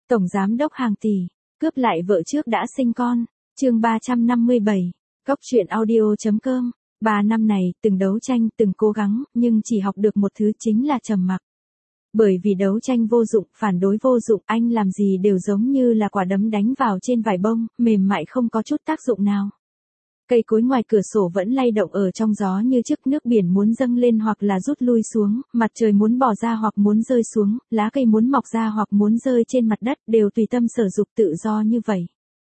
Tổng giám đốc hàng tỷ, cướp lại vợ trước đã sinh con. Chương 357. Cóc truyện audio.com. 3 năm này, từng đấu tranh, từng cố gắng, nhưng chỉ học được một thứ chính là trầm mặc. Bởi vì đấu tranh vô dụng, phản đối vô dụng, anh làm gì đều giống như là quả đấm đánh vào trên vải bông, mềm mại không có chút tác dụng nào. Cây cối ngoài cửa sổ vẫn lay động ở trong gió như trước, nước biển muốn dâng lên hoặc là rút lui xuống, mặt trời muốn bỏ ra hoặc muốn rơi xuống, lá cây muốn mọc ra hoặc muốn rơi trên mặt đất, đều tùy tâm sở dục, tự do như vậy.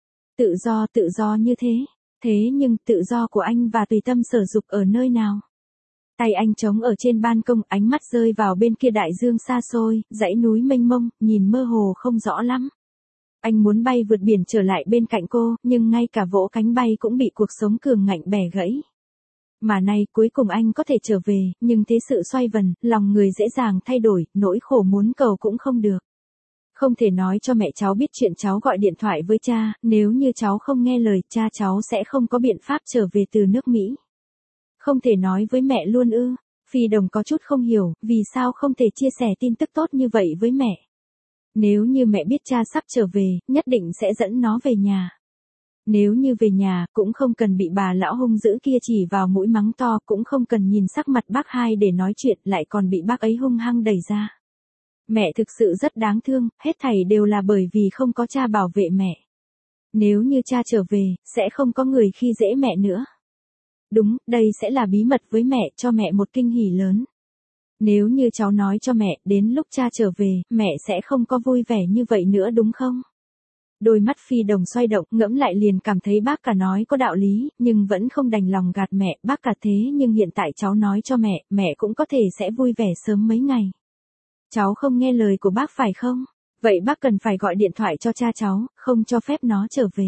Tự do như thế. Thế nhưng tự do của anh và tùy tâm sở dục ở nơi nào? Tay anh trống ở trên ban công, ánh mắt rơi vào bên kia đại dương xa xôi, dãy núi mênh mông, nhìn mơ hồ không rõ lắm. Anh muốn bay vượt biển trở lại bên cạnh cô, nhưng ngay cả vỗ cánh bay cũng bị cuộc sống cường ngạnh bẻ gãy. Mà nay cuối cùng anh có thể trở về, nhưng thế sự xoay vần, lòng người dễ dàng thay đổi, nỗi khổ muốn cầu cũng không được. Không thể nói cho mẹ cháu biết chuyện cháu gọi điện thoại với cha, nếu như cháu không nghe lời, cha cháu sẽ không có biện pháp trở về từ nước Mỹ. Không thể nói với mẹ luôn ư? Phi Đồng có chút không hiểu, vì sao không thể chia sẻ tin tức tốt như vậy với mẹ. Nếu như mẹ biết cha sắp trở về, nhất định sẽ dẫn nó về nhà. Nếu như về nhà, cũng không cần bị bà lão hung dữ kia chỉ vào mũi mắng to, cũng không cần nhìn sắc mặt bác hai để nói chuyện, lại còn bị bác ấy hung hăng đẩy ra. Mẹ thực sự rất đáng thương, hết thảy đều là bởi vì không có cha bảo vệ mẹ. Nếu như cha trở về, sẽ không có người khi dễ mẹ nữa. Đúng, đây sẽ là bí mật với mẹ, cho mẹ một kinh hỉ lớn. Nếu như cháu nói cho mẹ, đến lúc cha trở về, mẹ sẽ không có vui vẻ như vậy nữa đúng không? Đôi mắt Phi Đồng xoay động, ngẫm lại liền cảm thấy bác cả nói có đạo lý, nhưng vẫn không đành lòng gạt mẹ, bác cả thế nhưng hiện tại cháu nói cho mẹ, mẹ cũng có thể sẽ vui vẻ sớm mấy ngày. Cháu không nghe lời của bác phải không? Vậy bác cần phải gọi điện thoại cho cha cháu, không cho phép nó trở về.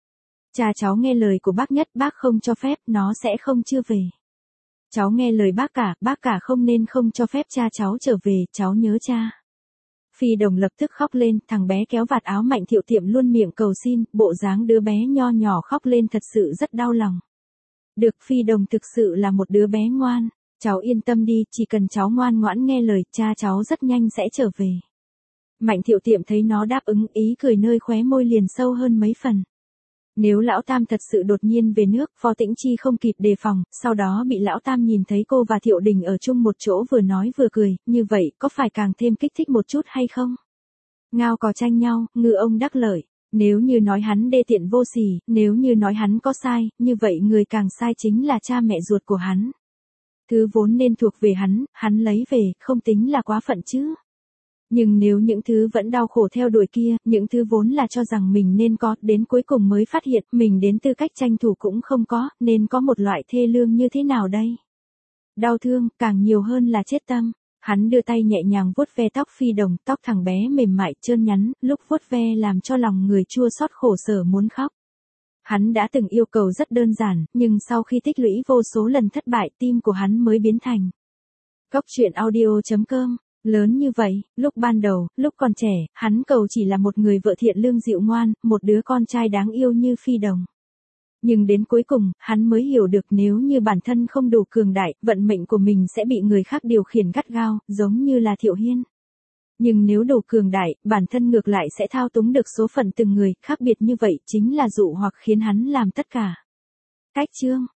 Cha cháu nghe lời của bác nhất, bác không cho phép, nó sẽ không chưa về. Cháu nghe lời bác cả không nên không cho phép cha cháu trở về, cháu nhớ cha. Phi Đồng lập tức khóc lên, thằng bé kéo vạt áo Mạnh Thiệu Tiệm luôn miệng cầu xin, bộ dáng đứa bé nho nhỏ khóc lên thật sự rất đau lòng. Được, Phi Đồng thực sự là một đứa bé ngoan, cháu yên tâm đi, chỉ cần cháu ngoan ngoãn nghe lời, cha cháu rất nhanh sẽ trở về. Mạnh Thiệu Tiệm thấy nó đáp ứng, ý cười nơi khóe môi liền sâu hơn mấy phần. Nếu Lão Tam thật sự đột nhiên về nước, Phó Tĩnh Chi không kịp đề phòng, sau đó bị Lão Tam nhìn thấy cô và Thiệu Đình ở chung một chỗ vừa nói vừa cười, như vậy có phải càng thêm kích thích một chút hay không? Ngao cò tranh nhau, ngư ông đắc lợi. Nếu như nói hắn đê tiện vô sỉ, nếu như nói hắn có sai, như vậy người càng sai chính là cha mẹ ruột của hắn. Thứ vốn nên thuộc về hắn lấy về, không tính là quá phận chứ. Nhưng nếu những thứ vẫn đau khổ theo đuổi kia, những thứ vốn là cho rằng mình nên có, đến cuối cùng mới phát hiện mình đến tư cách tranh thủ cũng không có, nên có một loại thê lương như thế nào đây? Đau thương, càng nhiều hơn là chết tâm. Hắn đưa tay nhẹ nhàng vuốt ve tóc Phi Đồng, tóc thằng bé mềm mại, trơn nhắn, lúc vuốt ve làm cho lòng người chua xót khổ sở muốn khóc. Hắn đã từng yêu cầu rất đơn giản, nhưng sau khi tích lũy vô số lần thất bại, tim của hắn mới biến thành. Cóc truyện audio.com. Lớn như vậy, lúc ban đầu, lúc còn trẻ, hắn cầu chỉ là một người vợ thiện lương dịu ngoan, một đứa con trai đáng yêu như Phi Đồng. Nhưng đến cuối cùng, hắn mới hiểu được nếu như bản thân không đủ cường đại, vận mệnh của mình sẽ bị người khác điều khiển gắt gao, giống như là Thiệu Hiên. Nhưng nếu đủ cường đại, bản thân ngược lại sẽ thao túng được số phận từng người, khác biệt như vậy chính là dụ hoặc khiến hắn làm tất cả. Cách chương.